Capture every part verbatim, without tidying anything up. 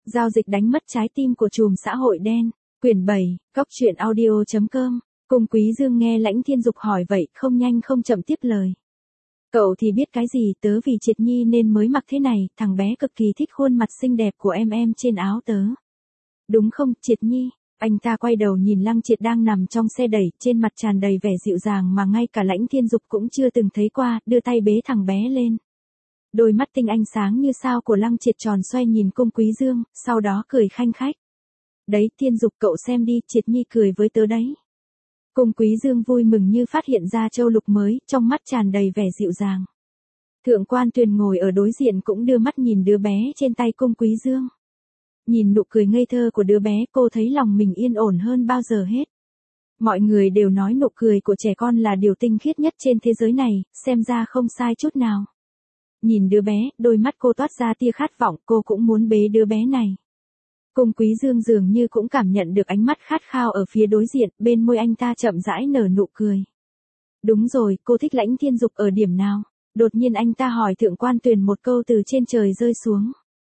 Giao dịch đánh mất trái tim của trùm xã hội đen. Quyển bảy, Cóc truyện audio chấm com. Cung Quý Dương nghe Lãnh Thiên Dục hỏi vậy, không nhanh không chậm tiếp lời. Cậu thì biết cái gì, tớ vì Triệt Nhi nên mới mặc thế này, thằng bé cực kỳ thích khuôn mặt xinh đẹp của em em trên áo tớ. Đúng không, Triệt Nhi? Anh ta quay đầu nhìn Lăng Triệt đang nằm trong xe đẩy, trên mặt tràn đầy vẻ dịu dàng mà ngay cả Lãnh Thiên Dục cũng chưa từng thấy qua, đưa tay bế thằng bé lên. Đôi mắt tinh ánh sáng như sao của Lăng Triệt tròn xoay nhìn Cung Quý Dương, sau đó cười khanh khách. Đấy, Thiên Dục cậu xem đi, Triệt Nhi cười với tớ đấy. Cung Quý Dương vui mừng như phát hiện ra châu lục mới, trong mắt tràn đầy vẻ dịu dàng. Thượng quan Tuyền ngồi ở đối diện cũng đưa mắt nhìn đứa bé trên tay Cung Quý Dương. Nhìn nụ cười ngây thơ của đứa bé, cô thấy lòng mình yên ổn hơn bao giờ hết. Mọi người đều nói nụ cười của trẻ con là điều tinh khiết nhất trên thế giới này, xem ra không sai chút nào. Nhìn đứa bé, đôi mắt cô toát ra tia khát vọng, cô cũng muốn bế đứa bé này. Cung Quý Dương dường như cũng cảm nhận được ánh mắt khát khao ở phía đối diện, bên môi anh ta chậm rãi nở nụ cười. Đúng rồi, cô thích Lãnh Thiên Dục ở điểm nào? Đột nhiên anh ta hỏi Thượng quan Tuyền một câu từ trên trời rơi xuống.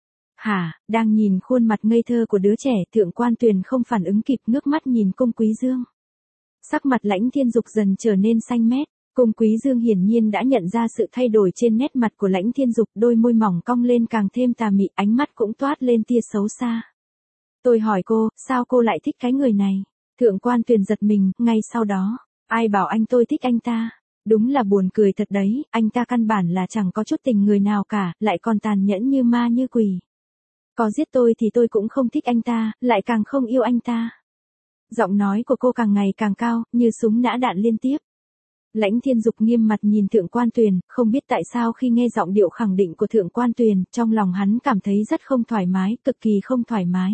Hả, đang nhìn khuôn mặt ngây thơ của đứa trẻ, Thượng quan Tuyền không phản ứng kịp, ngước mắt nhìn Cung Quý Dương. Sắc mặt Lãnh Thiên Dục dần trở nên xanh mét. Cung Quý Dương hiển nhiên đã nhận ra sự thay đổi trên nét mặt của Lãnh Thiên Dục, đôi môi mỏng cong lên càng thêm tà mị, ánh mắt cũng toát lên tia xấu xa. Tôi hỏi cô, sao cô lại thích cái người này? Thượng quan Tuyền giật mình, ngay sau đó, ai bảo anh tôi thích anh ta? Đúng là buồn cười thật đấy, anh ta căn bản là chẳng có chút tình người nào cả, lại còn tàn nhẫn như ma như quỷ. Có giết tôi thì tôi cũng không thích anh ta, lại càng không yêu anh ta. Giọng nói của cô càng ngày càng cao, như súng nã đạn liên tiếp. Lãnh Thiên Dục nghiêm mặt nhìn Thượng quan Tuyền, không biết tại sao khi nghe giọng điệu khẳng định của Thượng quan Tuyền, trong lòng hắn cảm thấy rất không thoải mái, cực kỳ không thoải mái.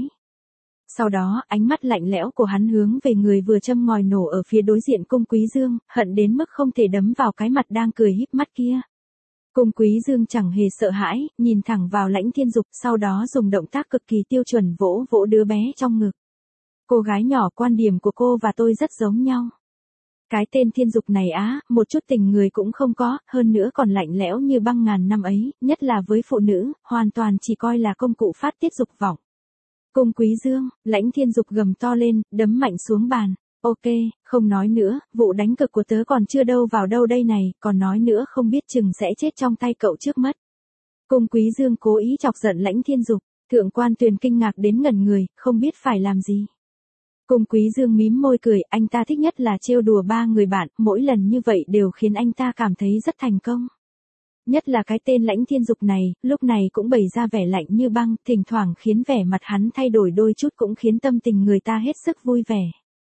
Sau đó, ánh mắt lạnh lẽo của hắn hướng về người vừa châm ngòi nổ ở phía đối diện Cung Quý Dương, hận đến mức không thể đấm vào cái mặt đang cười híp mắt kia. Cung Quý Dương chẳng hề sợ hãi, nhìn thẳng vào Lãnh Thiên Dục, sau đó dùng động tác cực kỳ tiêu chuẩn vỗ vỗ đứa bé trong ngực. Cô gái nhỏ, quan điểm của cô và tôi rất giống nhau. Cái tên Thiên Dục này á, một chút tình người cũng không có, hơn nữa còn lạnh lẽo như băng ngàn năm ấy, nhất là với phụ nữ, hoàn toàn chỉ coi là công cụ phát tiết dục vọng. Cung Quý Dương, Lãnh Thiên Dục gầm to lên, đấm mạnh xuống bàn. Ok, không nói nữa, vụ đánh cực của tớ còn chưa đâu vào đâu đây này, còn nói nữa không biết chừng sẽ chết trong tay cậu trước mất. Cung Quý Dương cố ý chọc giận Lãnh Thiên Dục, Thượng quan Tuyền kinh ngạc đến ngẩn người, không biết phải làm gì. Cung Quý Dương mím môi cười, anh ta thích nhất là trêu đùa ba người bạn, mỗi lần như vậy đều khiến anh ta cảm thấy rất thành công. Nhất là cái tên Lãnh Thiên Dục này, lúc này cũng bày ra vẻ lạnh như băng, thỉnh thoảng khiến vẻ mặt hắn thay đổi đôi chút cũng khiến tâm tình người ta hết sức vui vẻ.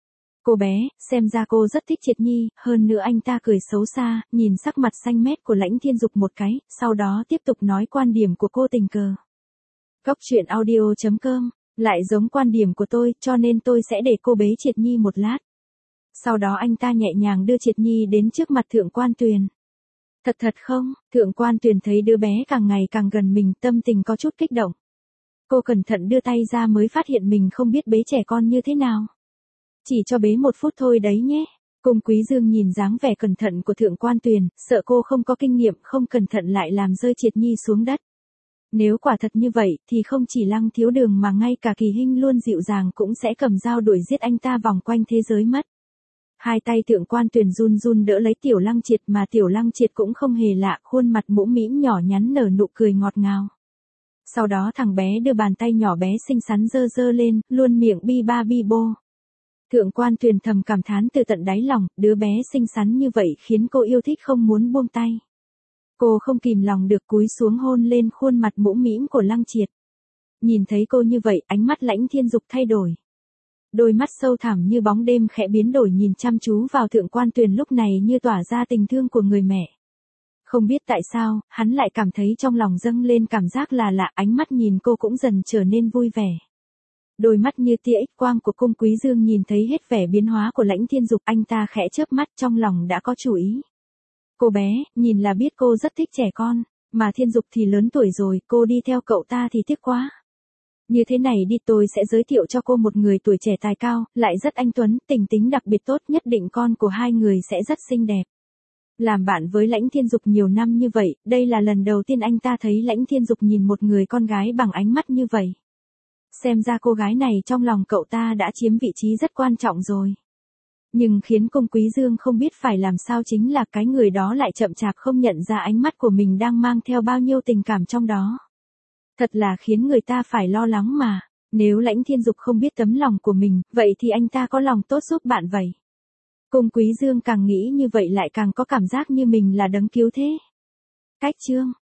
Cô bé, xem ra cô rất thích Triệt Nhi, hơn nữa anh ta cười xấu xa, nhìn sắc mặt xanh mét của Lãnh Thiên Dục một cái, sau đó tiếp tục nói quan điểm của cô tình cờ. Cóc truyện audio chấm com, lại giống quan điểm của tôi, cho nên tôi sẽ để cô bế Triệt Nhi một lát. Sau đó anh ta nhẹ nhàng đưa Triệt Nhi đến trước mặt Thượng quan Tuyền. Thật thật không? Thượng quan Tuyền thấy đứa bé càng ngày càng gần mình, tâm tình có chút kích động. Cô cẩn thận đưa tay ra mới phát hiện mình không biết bế trẻ con như thế nào. Chỉ cho bế một phút thôi đấy nhé. Cung Quý Dương nhìn dáng vẻ cẩn thận của Thượng quan Tuyền, sợ cô không có kinh nghiệm, không cẩn thận lại làm rơi Triệt Nhi xuống đất. Nếu quả thật như vậy, thì không chỉ Lăng Thiếu Đường mà ngay cả Kỳ Hinh luôn dịu dàng cũng sẽ cầm dao đuổi giết anh ta vòng quanh thế giới mất. Hai tay Thượng quan Tuyền run run đỡ lấy Tiểu Lăng Triệt, mà Tiểu Lăng Triệt cũng không hề lạ, khuôn mặt mũm mĩm nhỏ nhắn nở nụ cười ngọt ngào. Sau đó thằng bé đưa bàn tay nhỏ bé xinh xắn giơ giơ lên, luôn miệng bi ba bi bô. Thượng quan Tuyền thầm cảm thán từ tận đáy lòng, đứa bé xinh xắn như vậy khiến cô yêu thích không muốn buông tay. Cô không kìm lòng được cúi xuống hôn lên khuôn mặt mũm mĩm của Lăng Triệt. Nhìn thấy cô như vậy, ánh mắt Lãnh Thiên Dục thay đổi. Đôi mắt sâu thẳm như bóng đêm khẽ biến đổi nhìn chăm chú vào Thượng quan Tuyền lúc này như tỏa ra tình thương của người mẹ. Không biết tại sao, hắn lại cảm thấy trong lòng dâng lên cảm giác là lạ, ánh mắt nhìn cô cũng dần trở nên vui vẻ. Đôi mắt như tia X quang của Cung Quý Dương nhìn thấy hết vẻ biến hóa của Lãnh Thiên Dục, anh ta khẽ chớp mắt, trong lòng đã có chủ ý. Cô bé, nhìn là biết cô rất thích trẻ con, mà Thiên Dục thì lớn tuổi rồi, cô đi theo cậu ta thì tiếc quá. Như thế này đi, tôi sẽ giới thiệu cho cô một người tuổi trẻ tài cao, lại rất anh tuấn, tình tính đặc biệt tốt, nhất định con của hai người sẽ rất xinh đẹp. Làm bạn với Lãnh Thiên Dục nhiều năm như vậy, đây là lần đầu tiên anh ta thấy Lãnh Thiên Dục nhìn một người con gái bằng ánh mắt như vậy. Xem ra cô gái này trong lòng cậu ta đã chiếm vị trí rất quan trọng rồi. Nhưng khiến Cung Quý Dương không biết phải làm sao chính là cái người đó lại chậm chạp không nhận ra ánh mắt của mình đang mang theo bao nhiêu tình cảm trong đó. Thật là khiến người ta phải lo lắng mà. Nếu Lãnh Thiên Dục không biết tấm lòng của mình, vậy thì anh ta có lòng tốt giúp bạn vậy. Cung Quý Dương càng nghĩ như vậy lại càng có cảm giác như mình là đấng cứu thế. Cách chương